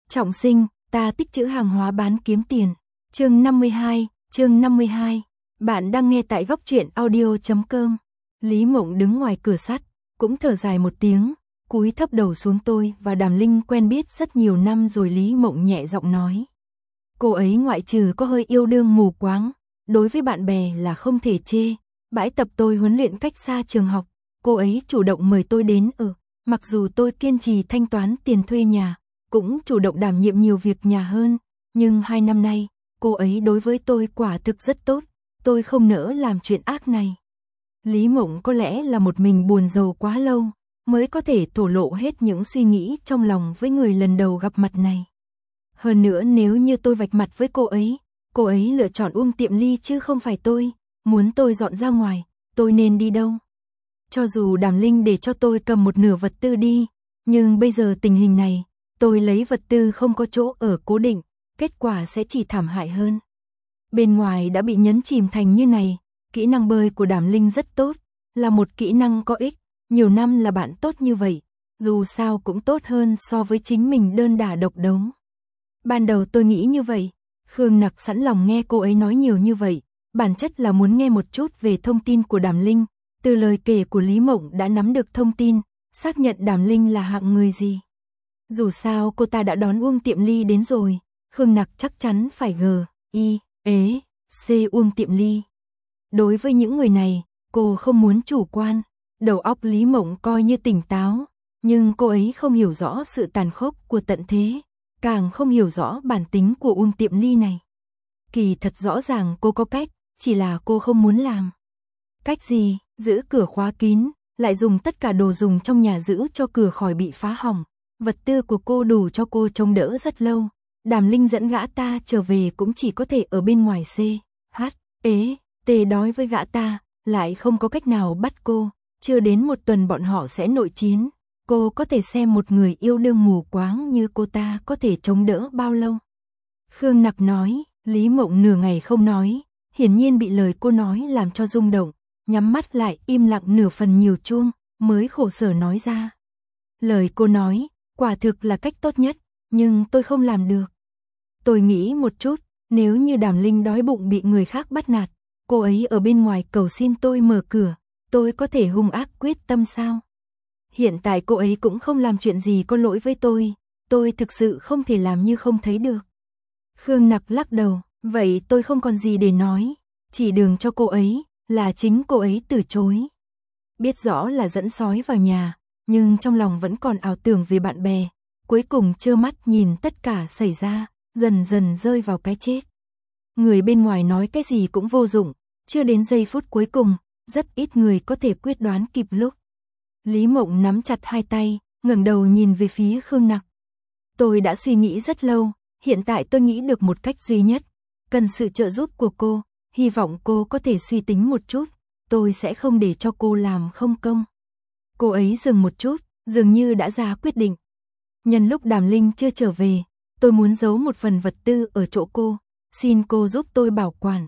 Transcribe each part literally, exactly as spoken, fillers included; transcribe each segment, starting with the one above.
Trọng sinh, ta tích trữ hàng hóa bán kiếm tiền. Chương năm mươi hai, chương năm mươi hai. Bạn đang nghe tại góc truyện audio chấm com. Lý Mộng đứng ngoài cửa sắt, cũng thở dài một tiếng, cúi thấp đầu xuống. Tôi và Đàm Linh quen biết rất nhiều năm rồi. Lý Mộng nhẹ giọng nói. Cô ấy ngoại trừ có hơi yêu đương mù quáng, đối với bạn bè là không thể chê. Bãi tập tôi huấn luyện cách xa trường học, cô ấy chủ động mời tôi đến ở, mặc dù tôi kiên trì thanh toán tiền thuê nhà, cũng chủ động đảm nhiệm nhiều việc nhà hơn, nhưng hai năm nay, cô ấy đối với tôi quả thực rất tốt, tôi không nỡ làm chuyện ác này. Lý Mộng có lẽ là một mình buồn rầu quá lâu, mới có thể thổ lộ hết những suy nghĩ trong lòng với người lần đầu gặp mặt này. Hơn nữa nếu như tôi vạch mặt với cô ấy, cô ấy lựa chọn Uông Tiệm Ly chứ không phải tôi, muốn tôi dọn ra ngoài, tôi nên đi đâu? Cho dù Đàm Linh để cho tôi cầm một nửa vật tư đi, nhưng bây giờ tình hình này, tôi lấy vật tư không có chỗ ở cố định, kết quả sẽ chỉ thảm hại hơn. Bên ngoài đã bị nhấn chìm thành như này, kỹ năng bơi của Đàm Linh rất tốt, là một kỹ năng có ích, nhiều năm là bạn tốt như vậy, dù sao cũng tốt hơn so với chính mình đơn đả độc đấu. Ban đầu tôi nghĩ như vậy, Khương Nặc sẵn lòng nghe cô ấy nói nhiều như vậy, bản chất là muốn nghe một chút về thông tin của Đàm Linh, từ lời kể của Lý Mộng đã nắm được thông tin, xác nhận Đàm Linh là hạng người gì. Dù sao cô ta đã đón Uông Tiệm Ly đến rồi, Khương Nặc chắc chắn phải G, I, ế, C Uông Tiệm Ly. Đối với những người này, cô không muốn chủ quan, đầu óc Lý Mộng coi như tỉnh táo, nhưng cô ấy không hiểu rõ sự tàn khốc của tận thế, càng không hiểu rõ bản tính của Uông Tiệm Ly này. Kỳ thật rõ ràng cô có cách, chỉ là cô không muốn làm. Cách gì? Giữ cửa khóa kín, lại dùng tất cả đồ dùng trong nhà giữ cho cửa khỏi bị phá hỏng. Vật tư của cô đủ cho cô chống đỡ rất lâu. Đàm Linh dẫn gã ta trở về cũng chỉ có thể ở bên ngoài C, H, ế, T đói với gã ta, lại không có cách nào bắt cô. Chưa đến một tuần bọn họ sẽ nội chiến. Cô có thể xem một người yêu đương mù quáng như cô ta có thể chống đỡ bao lâu. Khương Nặc nói, Lý Mộng nửa ngày không nói, hiển nhiên bị lời cô nói làm cho rung động, nhắm mắt lại im lặng nửa phần nhiều chuông, mới khổ sở nói ra. Lời cô nói, quả thực là cách tốt nhất, nhưng tôi không làm được. Tôi nghĩ một chút, nếu như Đàm Linh đói bụng bị người khác bắt nạt, cô ấy ở bên ngoài cầu xin tôi mở cửa, tôi có thể hung ác quyết tâm sao? Hiện tại cô ấy cũng không làm chuyện gì có lỗi với tôi, tôi thực sự không thể làm như không thấy được. Khương Nặc lắc đầu, vậy tôi không còn gì để nói, chỉ đường cho cô ấy, là chính cô ấy từ chối. Biết rõ là dẫn sói vào nhà, nhưng trong lòng vẫn còn ảo tưởng về bạn bè, cuối cùng trơ mắt nhìn tất cả xảy ra, dần dần rơi vào cái chết. Người bên ngoài nói cái gì cũng vô dụng, chưa đến giây phút cuối cùng, rất ít người có thể quyết đoán kịp lúc. Lý Mộng nắm chặt hai tay, ngẩng đầu nhìn về phía Khương Nặc. Tôi đã suy nghĩ rất lâu, hiện tại tôi nghĩ được một cách duy nhất, cần sự trợ giúp của cô, hy vọng cô có thể suy tính một chút, tôi sẽ không để cho cô làm không công. Cô ấy dừng một chút, dường như đã ra quyết định. Nhân lúc Đàm Linh chưa trở về, tôi muốn giấu một phần vật tư ở chỗ cô, xin cô giúp tôi bảo quản.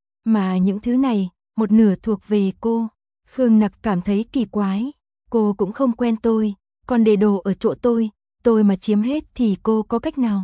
Mà những thứ này, một nửa thuộc về cô. Khương Nặc cảm thấy kỳ quái, cô cũng không quen tôi, còn để đồ ở chỗ tôi, tôi mà chiếm hết thì cô có cách nào?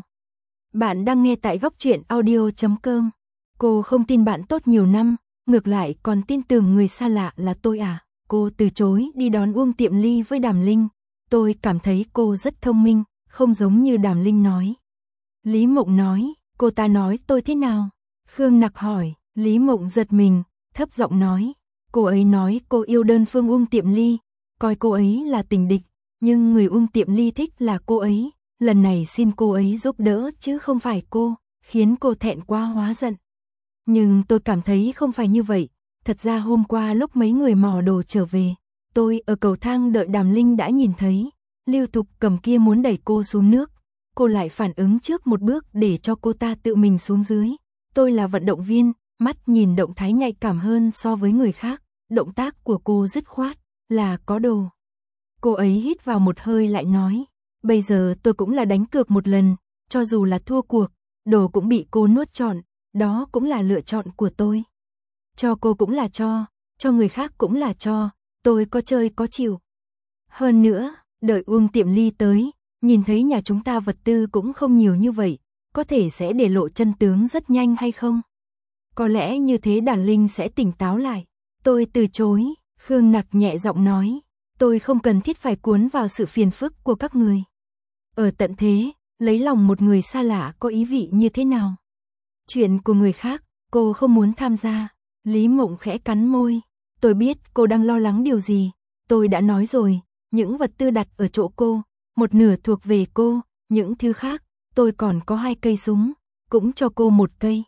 Bạn đang nghe tại góc truyện audio chấm com. Cô không tin bạn tốt nhiều năm, ngược lại còn tin tưởng người xa lạ là tôi à? Cô từ chối đi đón Uông Tiệm Ly với Đàm Linh. Tôi cảm thấy cô rất thông minh, không giống như Đàm Linh nói. Lý Mộng nói, cô ta nói tôi thế nào? Khương Nặc hỏi, Lý Mộng giật mình, thấp giọng nói. Cô ấy nói cô yêu đơn phương Uông Tiệm Ly, coi cô ấy là tình địch, nhưng người Uông Tiệm Ly thích là cô ấy. Lần này xin cô ấy giúp đỡ chứ không phải cô, khiến cô thẹn quá hóa giận. Nhưng tôi cảm thấy không phải như vậy, thật ra hôm qua lúc mấy người mò đồ trở về, tôi ở cầu thang đợi Đàm Linh đã nhìn thấy, Lưu Thục Cầm kia muốn đẩy cô xuống nước, cô lại phản ứng trước một bước để cho cô ta tự mình xuống dưới. Tôi là vận động viên, mắt nhìn động thái nhạy cảm hơn so với người khác, động tác của cô dứt khoát, là có đồ. Cô ấy hít vào một hơi lại nói, bây giờ tôi cũng là đánh cược một lần, cho dù là thua cuộc, đồ cũng bị cô nuốt trọn, đó cũng là lựa chọn của tôi. Cho cô cũng là cho, cho người khác cũng là cho, tôi có chơi có chịu. Hơn nữa, đợi Uông Tiệm Ly tới, nhìn thấy nhà chúng ta vật tư cũng không nhiều như vậy, có thể sẽ để lộ chân tướng rất nhanh hay không? Có lẽ như thế đàn linh sẽ tỉnh táo lại. Tôi từ chối, Khương Nặc nhẹ giọng nói, tôi không cần thiết phải cuốn vào sự phiền phức của các người. Ở tận thế, lấy lòng một người xa lạ có ý vị như thế nào? Chuyện của người khác, cô không muốn tham gia. Lý Mộng khẽ cắn môi, tôi biết cô đang lo lắng điều gì, tôi đã nói rồi, những vật tư đặt ở chỗ cô, một nửa thuộc về cô, những thứ khác, tôi còn có hai cây súng, cũng cho cô một cây.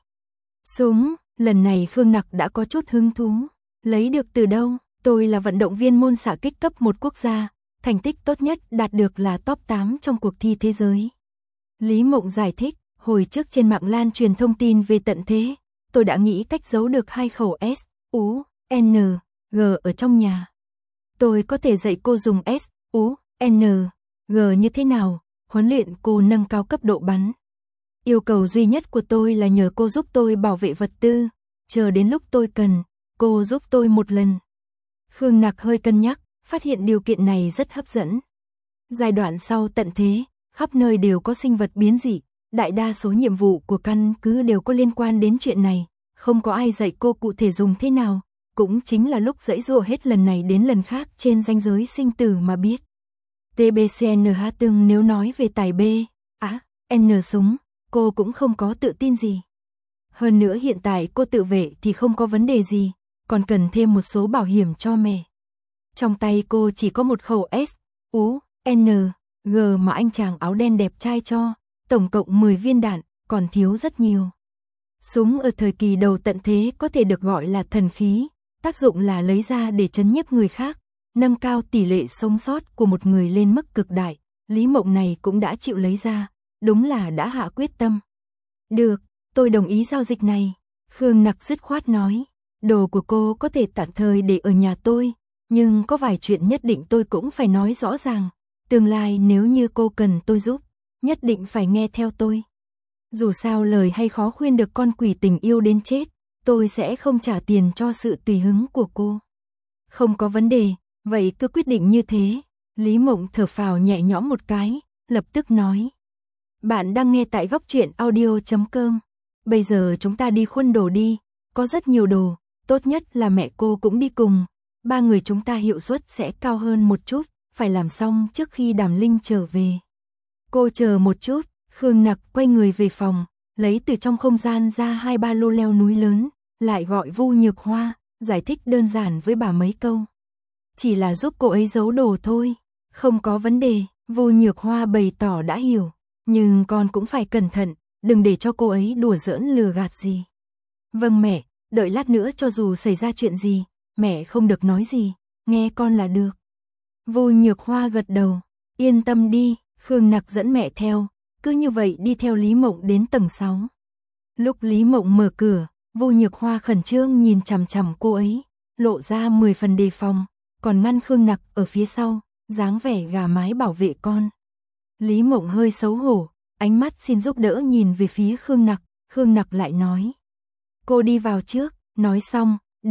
Súng, lần này Khương Nặc đã có chút hứng thú, lấy được từ đâu? Tôi là vận động viên môn xạ kích cấp một quốc gia, thành tích tốt nhất đạt được là top tám trong cuộc thi thế giới. Lý Mộng giải thích, hồi trước trên mạng lan truyền thông tin về tận thế, tôi đã nghĩ cách giấu được hai khẩu S, U, N, G ở trong nhà. Tôi có thể dạy cô dùng S, U, N, G như thế nào, huấn luyện cô nâng cao cấp độ bắn. Yêu cầu duy nhất của tôi là nhờ cô giúp tôi bảo vệ vật tư, chờ đến lúc tôi cần, cô giúp tôi một lần. Khương Nặc hơi cân nhắc, phát hiện điều kiện này rất hấp dẫn. Giai đoạn sau tận thế, khắp nơi đều có sinh vật biến dị, đại đa số nhiệm vụ của căn cứ đều có liên quan đến chuyện này, không có ai dạy cô cụ thể dùng thế nào, cũng chính là lúc giãy giụa hết lần này đến lần khác trên ranh giới sinh tử mà biết. tê bê xê en hát từng nếu nói về tài B, á, N súng, cô cũng không có tự tin gì. Hơn nữa hiện tại cô tự vệ thì không có vấn đề gì, còn cần thêm một số bảo hiểm cho mẹ. Trong tay cô chỉ có một khẩu S, U, N, G mà anh chàng áo đen đẹp trai cho, tổng cộng mười viên đạn, còn thiếu rất nhiều. Súng ở thời kỳ đầu tận thế có thể được gọi là thần khí, tác dụng là lấy ra để trấn nhiếp người khác, nâng cao tỷ lệ sống sót của một người lên mức cực đại. Lý Mộng này cũng đã chịu lấy ra, đúng là đã hạ quyết tâm. Được, tôi đồng ý giao dịch này. Khương Nặc dứt khoát nói, đồ của cô có thể tạm thời để ở nhà tôi, nhưng có vài chuyện nhất định tôi cũng phải nói rõ ràng. Tương lai nếu như cô cần tôi giúp, nhất định phải nghe theo tôi. Dù sao lời hay khó khuyên được con quỷ tình yêu đến chết, tôi sẽ không trả tiền cho sự tùy hứng của cô. Không có vấn đề, vậy cứ quyết định như thế. Lý Mộng thở phào nhẹ nhõm một cái, lập tức nói. Bạn đang nghe tại góc truyện audio chấm com. Bây giờ chúng ta đi khuôn đồ đi, có rất nhiều đồ, tốt nhất là mẹ cô cũng đi cùng. Ba người chúng ta hiệu suất sẽ cao hơn một chút, phải làm xong trước khi Đàm Linh trở về. Cô chờ một chút, Khương Nặc quay người về phòng, lấy từ trong không gian ra hai ba lô leo núi lớn, lại gọi Vu Nhược Hoa, giải thích đơn giản với bà mấy câu. Chỉ là giúp cô ấy giấu đồ thôi, không có vấn đề. Vu Nhược Hoa bày tỏ đã hiểu, nhưng con cũng phải cẩn thận, đừng để cho cô ấy đùa giỡn lừa gạt gì. Vâng mẹ, đợi lát nữa cho dù xảy ra chuyện gì, mẹ không được nói gì, nghe con là được. Vu Nhược Hoa gật đầu, yên tâm đi. Khương Nặc dẫn mẹ theo, cứ như vậy đi theo Lý Mộng đến tầng sáu. Lúc Lý Mộng mở cửa, Vu Nhược Hoa khẩn trương nhìn chằm chằm cô ấy, lộ ra mười phần đề phòng, còn ngăn Khương Nặc ở phía sau, dáng vẻ gà mái bảo vệ con. Lý Mộng hơi xấu hổ, ánh mắt xin giúp đỡ nhìn về phía Khương Nặc, Khương Nặc lại nói. Cô đi vào trước, nói xong, D,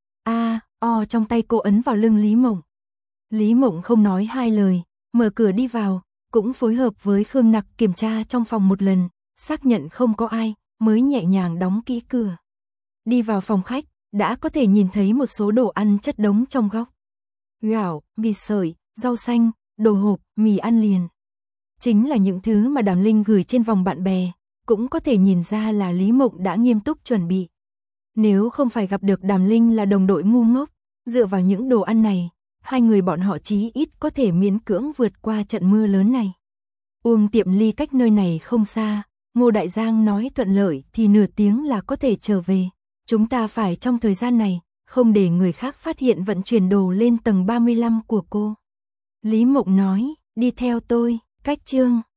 A, O trong tay cô ấn vào lưng Lý Mộng. Lý Mộng không nói hai lời, mở cửa đi vào, cũng phối hợp với Khương Nặc kiểm tra trong phòng một lần, xác nhận không có ai, mới nhẹ nhàng đóng kỹ cửa. Đi vào phòng khách, đã có thể nhìn thấy một số đồ ăn chất đống trong góc. Gạo, mì sợi, rau xanh, đồ hộp, mì ăn liền. Chính là những thứ mà Đàm Linh gửi trên vòng bạn bè, cũng có thể nhìn ra là Lý Mộng đã nghiêm túc chuẩn bị. Nếu không phải gặp được Đàm Linh là đồng đội ngu ngốc, dựa vào những đồ ăn này, hai người bọn họ chí ít có thể miễn cưỡng vượt qua trận mưa lớn này. Uông Tiệm Ly cách nơi này không xa, Ngô Đại Giang nói thuận lợi thì nửa tiếng là có thể trở về. Chúng ta phải trong thời gian này, không để người khác phát hiện vận chuyển đồ lên tầng ba mươi lăm của cô. Lý Mộng nói, đi theo tôi, cách chương.